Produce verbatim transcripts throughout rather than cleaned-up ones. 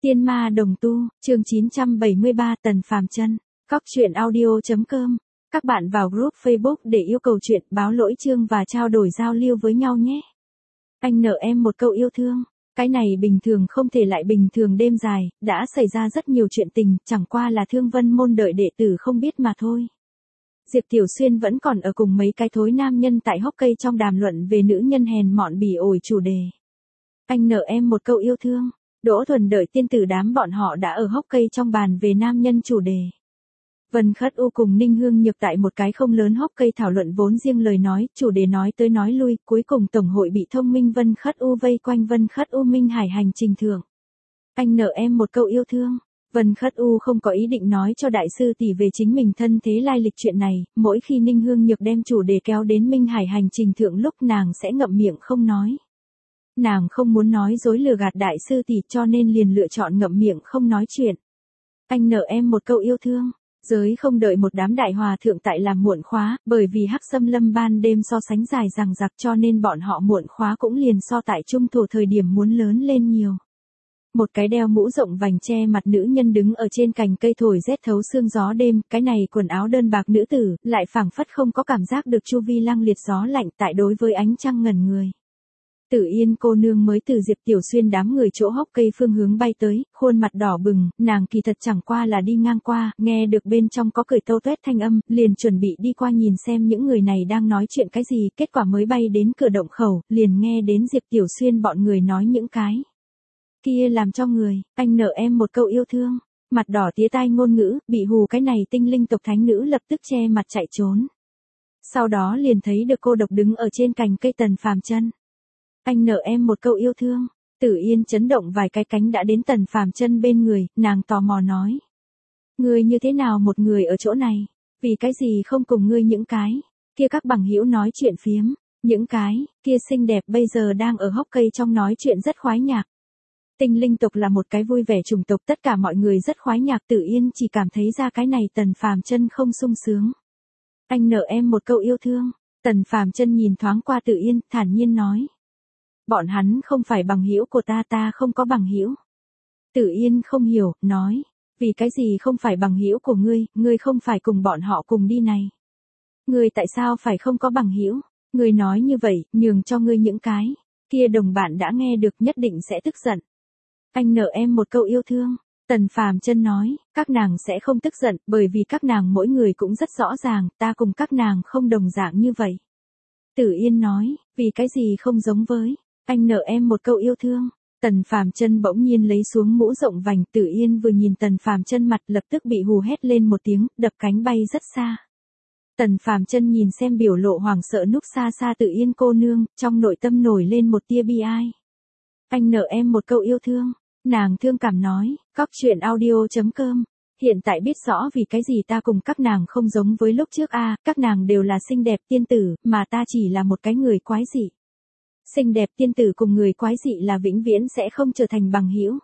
Tiên ma đồng tu, chương chín trăm bảy mươi ba Tần Phàm Chân. Cóc truyện audio chấm com. Các bạn vào group Facebook để yêu cầu chuyện, báo lỗi chương và trao đổi giao lưu với nhau nhé. Anh nợ em một câu yêu thương. Cái này bình thường không thể lại bình thường, đêm dài, đã xảy ra rất nhiều chuyện tình, chẳng qua là Thương Vân môn đợi đệ tử không biết mà thôi. Diệp Tiểu Xuyên vẫn còn ở cùng mấy cái thối nam nhân tại hốc cây trong đàm luận về nữ nhân hèn mọn bỉ ổi chủ đề. Anh nợ em một câu yêu thương. Đỗ Thuần đợi tiên tử đám bọn họ đã ở hốc cây trong bàn về nam nhân chủ đề. Vân Khất U cùng Ninh Hương Nhược tại một cái không lớn hốc cây thảo luận vốn riêng lời nói, chủ đề nói tới nói lui, cuối cùng tổng hội bị thông minh Vân Khất U vây quanh. Vân Khất U Minh Hải hành trình thưởng. Anh nợ em một câu yêu thương. Vân Khất U không có ý định nói cho đại sư tỷ về chính mình thân thế lai lịch chuyện này, mỗi khi Ninh Hương Nhược đem chủ đề kéo đến Minh Hải hành trình thượng lúc nàng sẽ ngậm miệng không nói. Nàng không muốn nói dối lừa gạt đại sư tỷ cho nên liền lựa chọn ngậm miệng không nói chuyện. Anh nợ em một câu yêu thương. Giới không đợi một đám đại hòa thượng tại làm muộn khóa, bởi vì Hắc Xâm Lâm ban đêm so sánh dài dằng dặc cho nên bọn họ muộn khóa cũng liền so tại trung thổ thời điểm muốn lớn lên nhiều. Một cái đeo mũ rộng vành che mặt nữ nhân đứng ở trên cành cây thổi rét thấu xương gió đêm, cái này quần áo đơn bạc nữ tử, lại phảng phất không có cảm giác được chu vi lăng liệt gió lạnh tại đối với ánh trăng ngẩn người. Tử Yên cô nương mới từ Diệp Tiểu Xuyên đám người chỗ hốc cây phương hướng bay tới, khuôn mặt đỏ bừng, nàng kỳ thật chẳng qua là đi ngang qua, nghe được bên trong có cười tâu tuét thanh âm, liền chuẩn bị đi qua nhìn xem những người này đang nói chuyện cái gì, kết quả mới bay đến cửa động khẩu, liền nghe đến Diệp Tiểu Xuyên bọn người nói những cái kia làm cho người, anh nợ em một câu yêu thương, mặt đỏ tía tai ngôn ngữ, bị hù cái này tinh linh tộc thánh nữ lập tức che mặt chạy trốn. Sau đó liền thấy được cô độc đứng ở trên cành cây Tần Phàm Chân. Anh nợ em một câu yêu thương. Tử Yên chấn động vài cái cánh đã đến Tần Phàm Chân bên người, nàng tò mò nói. Ngươi như thế nào một người ở chỗ này? Vì cái gì không cùng ngươi những cái kia các bằng hữu nói chuyện phiếm? Những cái kia xinh đẹp bây giờ đang ở hốc cây trong nói chuyện rất khoái nhạc. Tinh linh tộc là một cái vui vẻ chủng tộc, tất cả mọi người rất khoái nhạc. Tử Yên chỉ cảm thấy ra cái này Tần Phàm Chân không sung sướng. Anh nợ em một câu yêu thương. Tần Phàm Chân nhìn thoáng qua Tử Yên, thản nhiên nói. Bọn hắn không phải bằng hữu của ta, ta không có bằng hữu. Tử Yên không hiểu, nói, vì cái gì không phải bằng hữu của ngươi, ngươi không phải cùng bọn họ cùng đi này. Ngươi tại sao phải không có bằng hữu? Ngươi nói như vậy, nhường cho ngươi những cái kia đồng bạn đã nghe được nhất định sẽ tức giận. Anh nợ em một câu yêu thương. Tần Phàm Chân nói, các nàng sẽ không tức giận, bởi vì các nàng mỗi người cũng rất rõ ràng, ta cùng các nàng không đồng dạng như vậy. Tử Yên nói, vì cái gì không giống với anh nợ em một câu yêu thương. Tần Phàm Chân bỗng nhiên lấy xuống mũ rộng vành, Tử Yên vừa nhìn Tần Phàm Chân mặt lập tức bị hù hét lên một tiếng, đập cánh bay rất xa. Tần Phàm Chân nhìn xem biểu lộ hoảng sợ núp xa xa Tử Yên cô nương, trong nội tâm nổi lên một tia bi ai. Anh nợ em một câu yêu thương. Nàng thương cảm nói, cóc truyện audio chấm com. Hiện tại biết rõ vì cái gì ta cùng các nàng không giống với lúc trước a, à, các nàng đều là xinh đẹp tiên tử, mà ta chỉ là một cái người quái dị. Xinh đẹp tiên tử cùng người quái dị là vĩnh viễn sẽ không trở thành bằng hữu.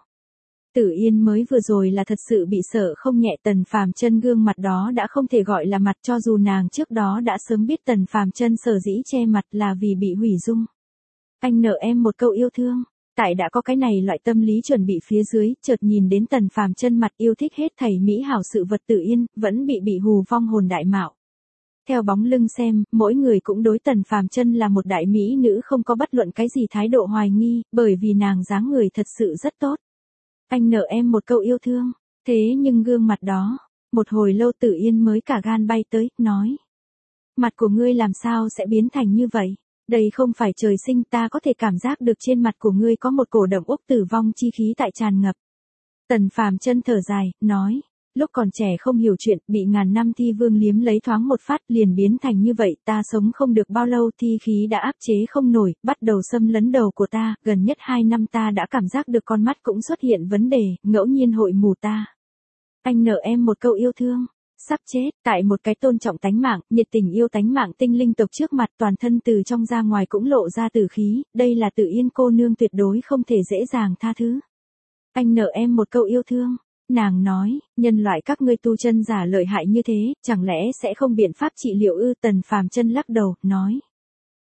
Tử Yên mới vừa rồi là thật sự bị sợ không nhẹ. Tần Phàm Chân gương mặt đó đã không thể gọi là mặt, cho dù nàng trước đó đã sớm biết Tần Phàm Chân sở dĩ che mặt là vì bị hủy dung. Anh nợ em một câu yêu thương. Tại đã có cái này loại tâm lý chuẩn bị phía dưới, chợt nhìn đến Tần Phàm Chân mặt yêu thích hết thảy mỹ hảo sự vật. Tử Yên vẫn bị bị hù vong hồn đại mạo. Theo bóng lưng xem, mỗi người cũng đối Tần Phàm Chân là một đại mỹ nữ không có bất luận cái gì thái độ hoài nghi, bởi vì nàng dáng người thật sự rất tốt. Anh nợ em một câu yêu thương. Thế nhưng gương mặt đó, một hồi lâu Tử Yên mới cả gan bay tới, nói. Mặt của ngươi làm sao sẽ biến thành như vậy? Đây không phải trời sinh, ta có thể cảm giác được trên mặt của ngươi có một cổ đậm úc tử vong chi khí tại tràn ngập. Tần Phàm Chân thở dài, nói. Lúc còn trẻ không hiểu chuyện, bị ngàn năm thi vương liếm lấy thoáng một phát liền biến thành như vậy, ta sống không được bao lâu thi khí đã áp chế không nổi, bắt đầu xâm lấn đầu của ta, gần nhất hai năm ta đã cảm giác được con mắt cũng xuất hiện vấn đề, ngẫu nhiên hội mù ta. Anh nợ em một câu yêu thương. Sắp chết, tại một cái tôn trọng tánh mạng, nhiệt tình yêu tánh mạng tinh linh tộc trước mặt, toàn thân từ trong ra ngoài cũng lộ ra tử khí, đây là Tử Yên cô nương tuyệt đối không thể dễ dàng tha thứ. Anh nợ em một câu yêu thương. Nàng nói, nhân loại các ngươi tu chân giả lợi hại như thế, chẳng lẽ sẽ không biện pháp trị liệu ư? Tần Phàm Chân lắc đầu, nói.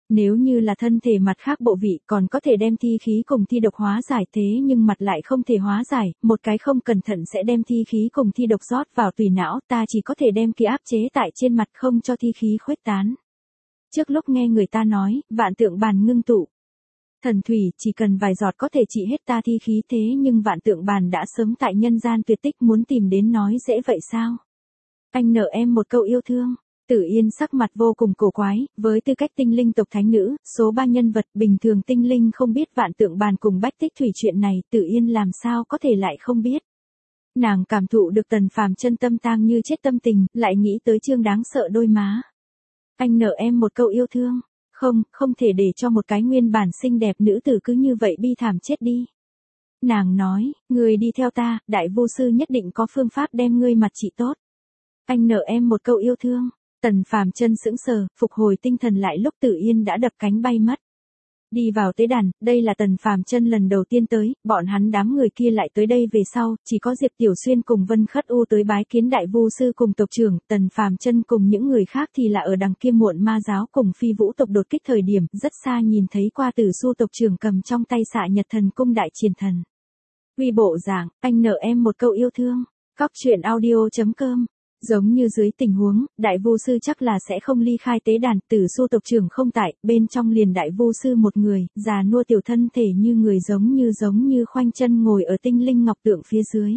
Nếu như là thân thể mặt khác bộ vị còn có thể đem thi khí cùng thi độc hóa giải, thế nhưng mặt lại không thể hóa giải, một cái không cẩn thận sẽ đem thi khí cùng thi độc rót vào tùy não, ta chỉ có thể đem kia áp chế tại trên mặt không cho thi khí khuếch tán. Trước lúc nghe người ta nói, vạn tượng bàn ngưng tụ. Thần thủy chỉ cần vài giọt có thể trị hết ta thi khí, thế nhưng vạn tượng bàn đã sớm tại nhân gian tuyệt tích, muốn tìm đến nói dễ vậy sao? Anh nợ em một câu yêu thương. Tử Yên sắc mặt vô cùng cổ quái, với tư cách tinh linh tộc thánh nữ, số ba nhân vật bình thường tinh linh không biết vạn tượng bàn cùng bách tích thủy chuyện này, Tử Yên làm sao có thể lại không biết. Nàng cảm thụ được Tần Phàm chân tâm tang như chết tâm tình, lại nghĩ tới Trương đáng sợ đôi má. Anh nợ em một câu yêu thương. Không, không thể để cho một cái nguyên bản xinh đẹp nữ tử cứ như vậy bi thảm chết đi. Nàng nói, người đi theo ta, đại vu sư nhất định có phương pháp đem ngươi mặt trị tốt. Anh nợ em một câu yêu thương. Tần Phàm chân sững sờ, phục hồi tinh thần lại lúc Tử Yên đã đập cánh bay mất. Đi vào tế đàn, đây là Tần Phàm chân lần đầu tiên tới, bọn hắn đám người kia lại tới đây về sau, chỉ có Diệp Tiểu Xuyên cùng Vân Khất U tới bái kiến đại vu sư cùng tộc trưởng, Tần Phàm chân cùng những người khác thì là ở đằng kia muộn ma giáo cùng phi vũ tộc đột kích thời điểm, rất xa nhìn thấy qua Tử Su tộc trưởng cầm trong tay xạ nhật thần cung đại triển thần. Uy bộ dạng, anh nợ em một câu yêu thương. Cóc truyện audio chấm com. Giống như dưới tình huống, đại vu sư chắc là sẽ không ly khai tế đàn, Tử Su tộc trưởng không tại, bên trong liền đại vu sư một người, già nua tiểu thân thể như người giống như giống như khoanh chân ngồi ở tinh linh ngọc tượng phía dưới.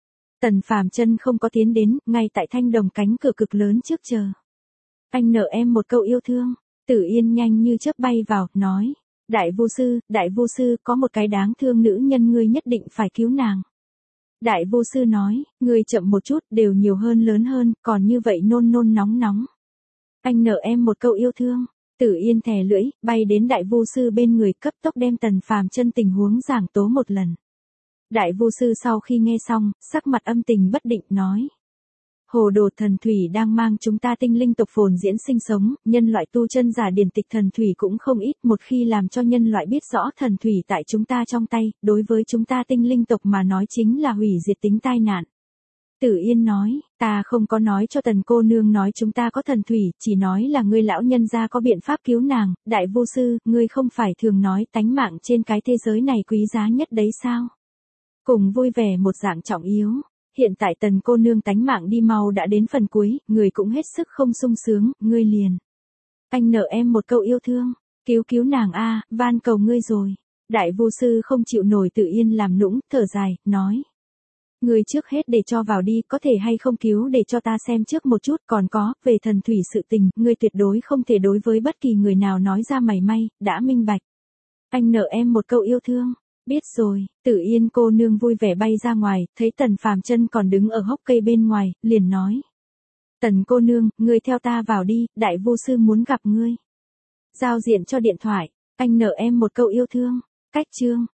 Tần Phàm chân không có tiến đến, ngay tại thanh đồng cánh cửa cực lớn trước chờ. Anh nợ em một câu yêu thương. Tử Yên nhanh như chớp bay vào, nói, đại vu sư, đại vu sư, có một cái đáng thương nữ nhân, ngươi nhất định phải cứu nàng. Đại vu sư nói, ngươi chậm một chút, đều nhiều hơn lớn hơn, còn như vậy nôn nôn nóng nóng. Anh nợ em một câu yêu thương. Tử Yên thè lưỡi, bay đến đại vu sư bên người, cấp tốc đem Tần Phàm chân tình huống giảng tố một lần. Đại vu sư sau khi nghe xong, sắc mặt âm tình bất định nói. Hồ đồ thần thủy đang mang chúng ta tinh linh tộc phồn diễn sinh sống, nhân loại tu chân giả điển tịch thần thủy cũng không ít, một khi làm cho nhân loại biết rõ thần thủy tại chúng ta trong tay, đối với chúng ta tinh linh tộc mà nói chính là hủy diệt tính tai nạn. Tử Yên nói, ta không có nói cho Tần cô nương nói chúng ta có thần thủy, chỉ nói là ngươi lão nhân gia có biện pháp cứu nàng, đại vu sư, ngươi không phải thường nói tánh mạng trên cái thế giới này quý giá nhất đấy sao? Cùng vui vẻ một dạng trọng yếu. Hiện tại Tần cô nương tánh mạng đi mau đã đến phần cuối, người cũng hết sức không sung sướng, ngươi liền. Anh nợ em một câu yêu thương, cứu cứu nàng a, van cầu ngươi rồi. Đại vu sư không chịu nổi Tử Yên làm nũng, thở dài, nói. Ngươi trước hết để cho vào đi, có thể hay không cứu để cho ta xem trước một chút, còn có, về thần thủy sự tình, ngươi tuyệt đối không thể đối với bất kỳ người nào nói ra mảy may, đã minh bạch. Anh nợ em một câu yêu thương. Biết rồi. Tử Yên cô nương vui vẻ bay ra ngoài, thấy Tần Phàm chân còn đứng ở hốc cây bên ngoài, liền nói. Tần cô nương, ngươi theo ta vào đi, đại vu sư muốn gặp ngươi. Giao diện cho điện thoại, anh nợ em một câu yêu thương. Cách chương.